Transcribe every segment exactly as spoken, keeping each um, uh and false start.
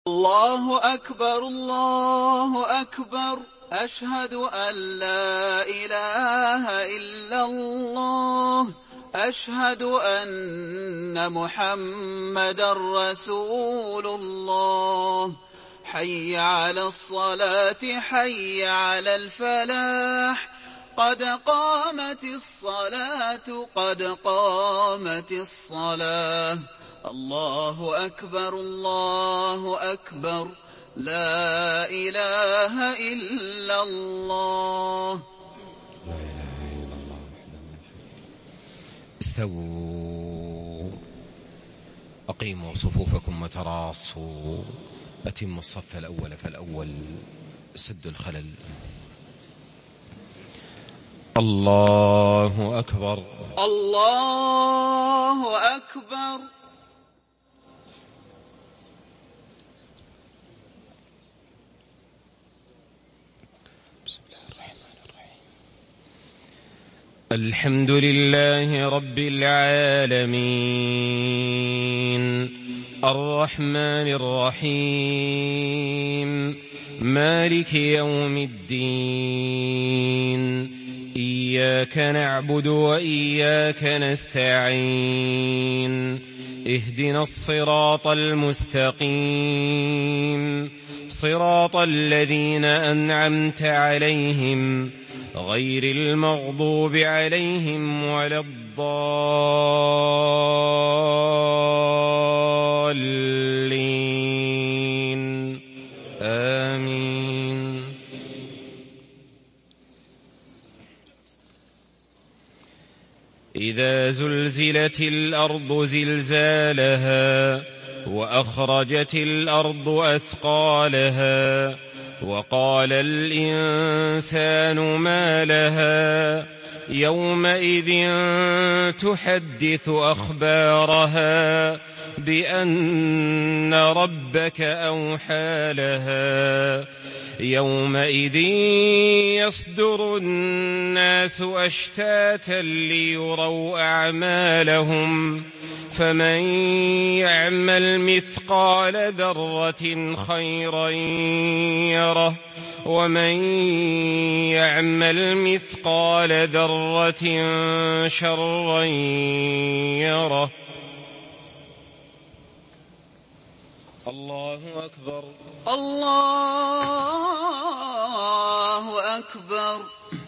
الله أكبر الله أكبر أشهد أن لا إله إلا الله أشهد أن محمدا رسول الله حي على الصلاة حي على الفلاح قد قامت الصلاة قد قامت الصلاة الله أكبر الله أكبر لا إله إلا الله لا إله إلا الله وحده لا شريك له. استووا أقيموا صفوفكم وتراصوا أتموا الصف الأول فالأول سد الخلل. الله أكبر الله أكبر بسم الله الرحمن الرحيم. الحمد لله رب العالمين الرحمن الرحيم مالك يوم الدين إياك نعبد وإياك نستعين اهدنا الصراط المستقيم صراط الذين أنعمت عليهم غير المغضوب عليهم ولا الضالين آمين. إذا زلزلت الأرض زلزالها وأخرجت الأرض أثقالها وقال الإنسان ما لها يومئذ تحدث أخبارها بأن ربك أوحى لها يومئذ يصدر الناس أشتاتا ليروا أعمالهم فمن يعمل مثقال ذرة خيرا يره ومن يعمل مثقال ذرة شرا يره. الله أكبر الله أكبر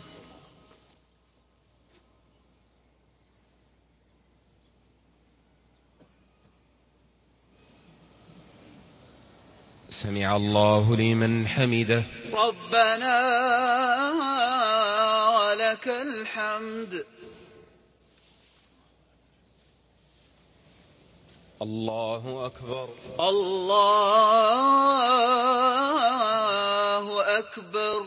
سمع الله لمن حمده ربنا ولك الحمد. الله أكبر الله أكبر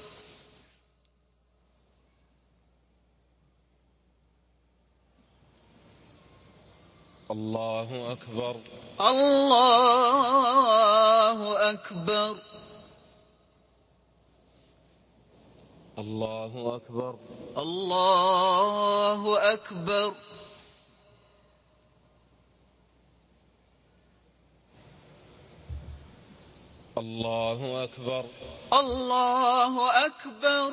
الله أكبر الله أكبر الله أكبر الله أكبر الله أكبر الله أكبر.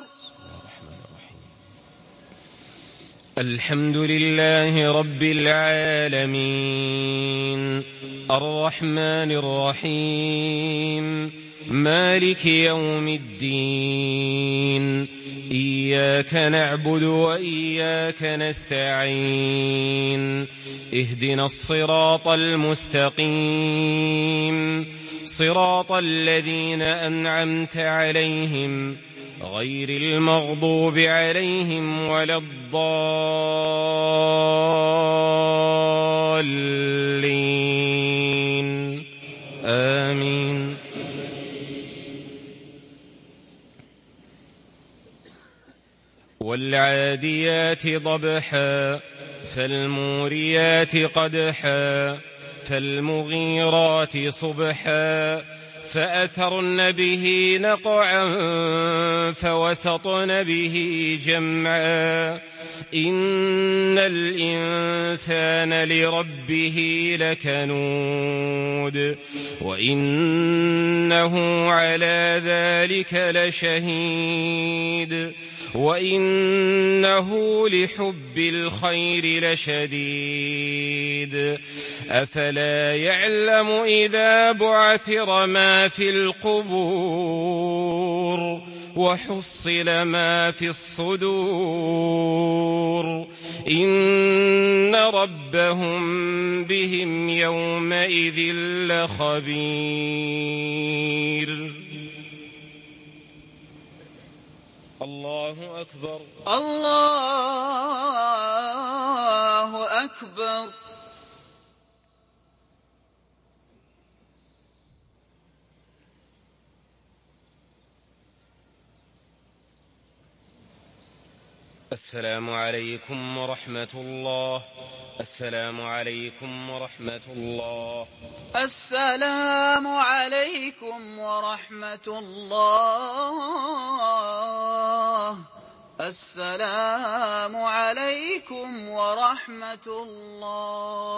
الحمد لله رب العالمين الرحمن الرحيم مالك يوم الدين إياك نعبد وإياك نستعين اهدنا الصراط المستقيم صراط الذين أنعمت عليهم غير المغضوب عليهم ولا الضالين آمين. والعاديات ضبحا فالموريات قدحا فالمغيرات صبحا فأثرن به نقعا فوسطن به جمعا إن الإنسان لربه لكنود وإنه على ذلك لشهيد وإنه لحب الخير لشديد أفلا يعلم إذا بعثر ما في القبور وحصل ما في الصدور إن ربهم بهم يومئذ لخبير. الله أكبر. الله أكبر. السلام عليكم ورحمة الله. السلام عليكم ورحمة الله. السلام عليكم ورحمة الله. السلام عليكم ورحمة الله.